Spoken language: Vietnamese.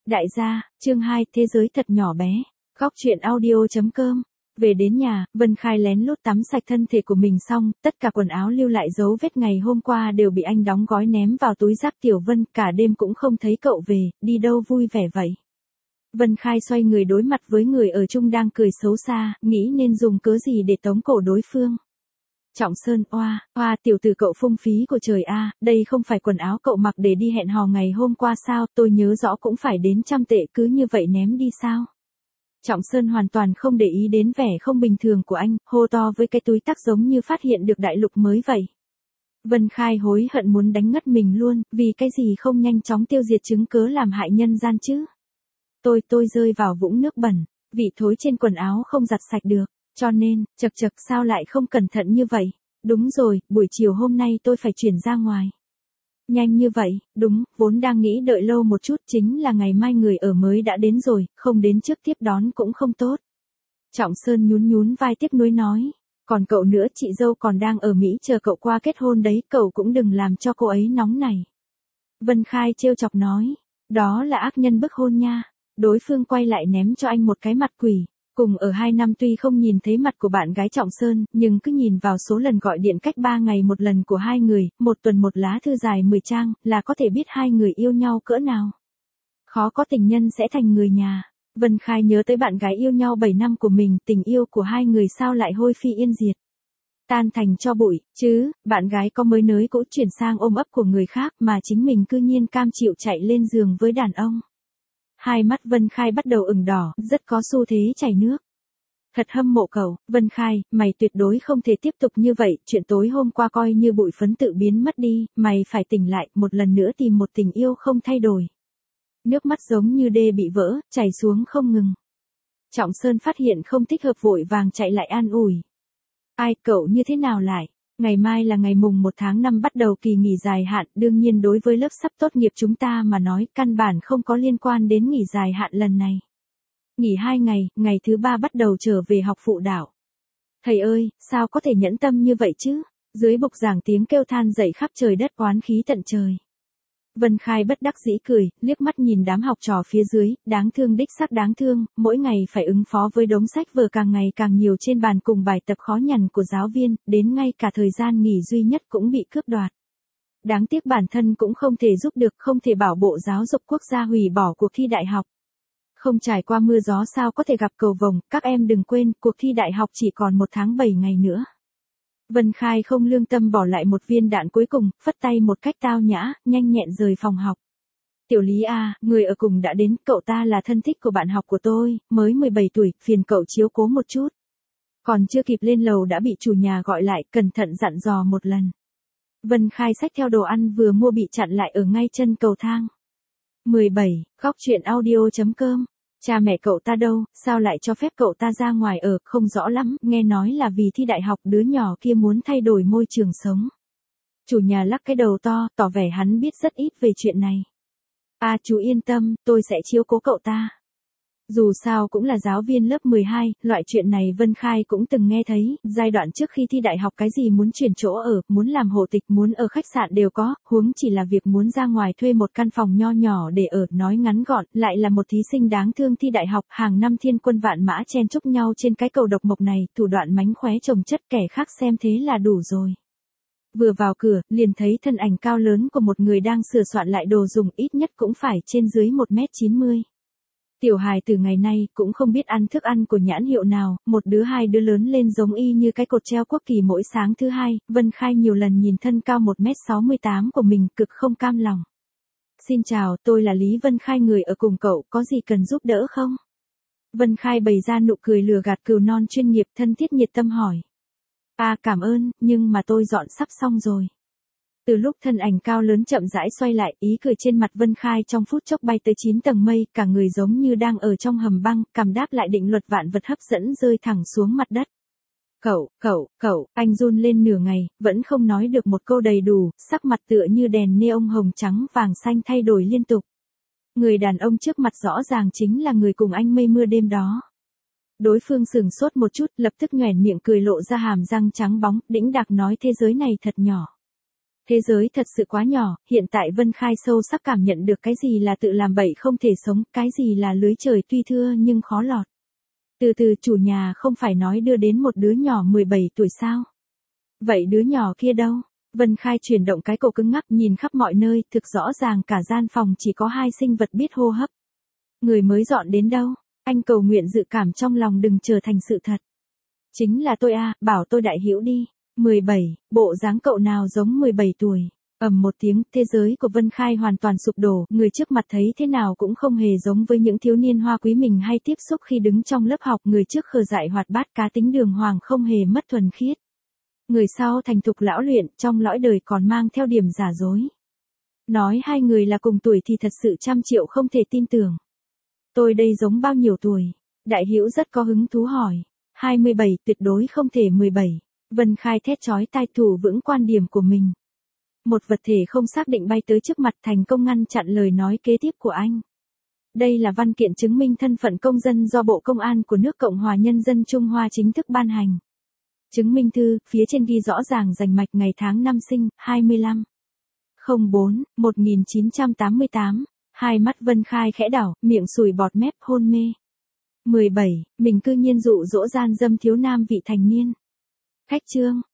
Đại gia, chương 2, thế giới thật nhỏ bé. Góc truyện audio.com. Về đến nhà, Vân Khai lén lút tắm sạch thân thể của mình xong, tất cả quần áo lưu lại dấu vết ngày hôm qua đều bị anh đóng gói ném vào túi rác. Tiểu Vân, cả đêm cũng không thấy cậu về, đi đâu vui vẻ vậy? Vân Khai xoay người đối mặt với người ở chung đang cười xấu xa, nghĩ nên dùng cớ gì để tống cổ đối phương. Trọng Sơn, oa, tiểu tử cậu phung phí của trời a, đây không phải quần áo cậu mặc để đi hẹn hò ngày hôm qua sao, tôi nhớ rõ cũng phải đến 100 tệ, cứ như vậy ném đi sao? Trọng Sơn hoàn toàn không để ý đến vẻ không bình thường của anh, hô to với cái túi tắc giống như phát hiện được đại lục mới vậy. Vân Khai hối hận muốn đánh ngất mình luôn, vì cái gì không nhanh chóng tiêu diệt chứng cớ làm hại nhân gian chứ? Tôi rơi vào vũng nước bẩn, vị thối trên quần áo không giặt sạch được. Cho nên, chật sao lại không cẩn thận như vậy? Đúng rồi, buổi chiều hôm nay tôi phải chuyển ra ngoài. Nhanh như vậy, đúng, vốn đang nghĩ đợi lâu một chút, chính là ngày mai người ở mới đã đến rồi, không đến trước tiếp đón cũng không tốt. Trọng Sơn nhún vai tiếc nuối nói, còn cậu nữa, chị dâu còn đang ở Mỹ chờ cậu qua kết hôn đấy, cậu cũng đừng làm cho cô ấy nóng này. Vân Khai trêu chọc nói, đó là ác nhân bức hôn nha. Đối phương quay lại ném cho anh một cái mặt quỷ. Cùng ở 2 năm tuy không nhìn thấy mặt của bạn gái Trọng Sơn, nhưng cứ nhìn vào số lần gọi điện cách 3 ngày một lần của hai người, một tuần một lá thư dài 10 trang, là có thể biết hai người yêu nhau cỡ nào. Khó có tình nhân sẽ thành người nhà. Vân Khai nhớ tới bạn gái yêu nhau 7 năm của mình, tình yêu của hai người sao lại hôi phi yên diệt. Tan thành cho bụi, chứ, bạn gái có mới nới cũ chuyển sang ôm ấp của người khác mà chính mình cư nhiên cam chịu chạy lên giường với đàn ông. Hai mắt Vân Khai bắt đầu ửng đỏ, rất có xu thế chảy nước. Thật hâm mộ cậu, Vân Khai, mày tuyệt đối không thể tiếp tục như vậy, chuyện tối hôm qua coi như bụi phấn tự biến mất đi, mày phải tỉnh lại, một lần nữa tìm một tình yêu không thay đổi. Nước mắt giống như đê bị vỡ, chảy xuống không ngừng. Trọng Sơn phát hiện không thích hợp vội vàng chạy lại an ủi. Ai, cậu như thế nào lại? Ngày mai là ngày mùng 1 tháng 5 bắt đầu kỳ nghỉ dài hạn, đương nhiên đối với lớp sắp tốt nghiệp chúng ta mà nói, căn bản không có liên quan đến nghỉ dài hạn lần này. Nghỉ 2 ngày, ngày thứ 3 bắt đầu trở về học phụ đạo. Thầy ơi, sao có thể nhẫn tâm như vậy chứ? Dưới bục giảng tiếng kêu than dậy khắp trời đất, oán khí tận trời. Vân Khai bất đắc dĩ cười, liếc mắt nhìn đám học trò phía dưới, đáng thương đích xác đáng thương, mỗi ngày phải ứng phó với đống sách vở càng ngày càng nhiều trên bàn cùng bài tập khó nhằn của giáo viên, đến ngay cả thời gian nghỉ duy nhất cũng bị cướp đoạt. Đáng tiếc bản thân cũng không thể giúp được, không thể bảo Bộ Giáo dục Quốc gia hủy bỏ cuộc thi đại học. Không trải qua mưa gió sao có thể gặp cầu vồng, các em đừng quên, cuộc thi đại học chỉ còn 1 tháng 7 ngày nữa. Vân Khai không lương tâm bỏ lại một viên đạn cuối cùng, phất tay một cách tao nhã, nhanh nhẹn rời phòng học. Tiểu Lý à, người ở cùng đã đến, cậu ta là thân thích của bạn học của tôi, mới 17 tuổi, phiền cậu chiếu cố một chút. Còn chưa kịp lên lầu đã bị chủ nhà gọi lại, cẩn thận dặn dò một lần. Vân Khai xách theo đồ ăn vừa mua bị chặn lại ở ngay chân cầu thang. 17. Góc truyện audio.com. Cha mẹ cậu ta đâu, sao lại cho phép cậu ta ra ngoài ở, không rõ lắm, nghe nói là vì thi đại học đứa nhỏ kia muốn thay đổi môi trường sống. Chủ nhà lắc cái đầu to, tỏ vẻ hắn biết rất ít về chuyện này. Chú yên tâm, tôi sẽ chiếu cố cậu ta. Dù sao cũng là giáo viên lớp 12, loại chuyện này Vân Khai cũng từng nghe thấy, giai đoạn trước khi thi đại học cái gì muốn chuyển chỗ ở, muốn làm hộ tịch, muốn ở khách sạn đều có, huống chỉ là việc muốn ra ngoài thuê một căn phòng nho nhỏ để ở, nói ngắn gọn, lại là một thí sinh đáng thương thi đại học, hàng năm thiên quân vạn mã chen chúc nhau trên cái cầu độc mộc này, thủ đoạn mánh khóe chồng chất, kẻ khác xem thế là đủ rồi. Vừa vào cửa, liền thấy thân ảnh cao lớn của một người đang sửa soạn lại đồ dùng, ít nhất cũng phải trên dưới 1m90. Tiểu hài từ ngày nay cũng không biết ăn thức ăn của nhãn hiệu nào, một đứa hai đứa lớn lên giống y như cái cột treo quốc kỳ mỗi sáng thứ hai, Vân Khai nhiều lần nhìn thân cao 1m68 của mình cực không cam lòng. Xin chào, tôi là Lý Vân Khai, người ở cùng cậu, có gì cần giúp đỡ không? Vân Khai bày ra nụ cười lừa gạt cừu non chuyên nghiệp, thân thiết nhiệt tâm hỏi. Cảm ơn, nhưng mà tôi dọn sắp xong rồi. Từ lúc thân ảnh cao lớn chậm rãi xoay lại, ý cười trên mặt Vân Khai trong phút chốc bay tới 9 tầng mây, cả người giống như đang ở trong hầm băng, cảm đáp lại định luật vạn vật hấp dẫn rơi thẳng xuống mặt đất. Cậu, anh run lên nửa ngày, vẫn không nói được một câu đầy đủ, sắc mặt tựa như đèn neon hồng trắng vàng xanh thay đổi liên tục. Người đàn ông trước mặt rõ ràng chính là người cùng anh mây mưa đêm đó. Đối phương sửng sốt một chút, lập tức nhoẻn miệng cười lộ ra hàm răng trắng bóng, đĩnh đạc nói thế giới này thật nhỏ. Thế giới thật sự quá nhỏ, hiện tại Vân Khai sâu sắc cảm nhận được cái gì là tự làm bậy không thể sống, cái gì là lưới trời tuy thưa nhưng khó lọt. Từ từ chủ nhà không phải nói đưa đến một đứa nhỏ 17 tuổi sao? Vậy đứa nhỏ kia đâu? Vân Khai chuyển động cái cổ cứng ngắc nhìn khắp mọi nơi, thực rõ ràng cả gian phòng chỉ có hai sinh vật biết hô hấp. Người mới dọn đến đâu? Anh cầu nguyện dự cảm trong lòng đừng trở thành sự thật. Chính là tôi bảo tôi đại hữu đi. 17, bộ dáng cậu nào giống 17 tuổi. Ầm một tiếng, thế giới của Vân Khai hoàn toàn sụp đổ, người trước mặt thấy thế nào cũng không hề giống với những thiếu niên hoa quý mình hay tiếp xúc khi đứng trong lớp học, người trước khờ dại hoạt bát cá tính đường hoàng không hề mất thuần khiết. Người sau thành thục lão luyện, trong lõi đời còn mang theo điểm giả dối. Nói hai người là cùng tuổi thì thật sự trăm triệu không thể tin tưởng. Tôi đây giống bao nhiêu tuổi? Đại hữu rất có hứng thú hỏi. 27, tuyệt đối không thể 17. Vân Khai thét chói tai thủ vững quan điểm của mình. Một vật thể không xác định bay tới trước mặt thành công ngăn chặn lời nói kế tiếp của anh. Đây là văn kiện chứng minh thân phận công dân do Bộ Công an của nước Cộng hòa Nhân dân Trung Hoa chính thức ban hành. Chứng minh thư, phía trên ghi rõ ràng rành mạch ngày tháng năm sinh, 25. 04, 1988. Hai mắt Vân Khai khẽ đảo, miệng sùi bọt mép hôn mê. 17, mình cư nhiên dụ dỗ gian dâm thiếu nam vị thành niên. Khách trương,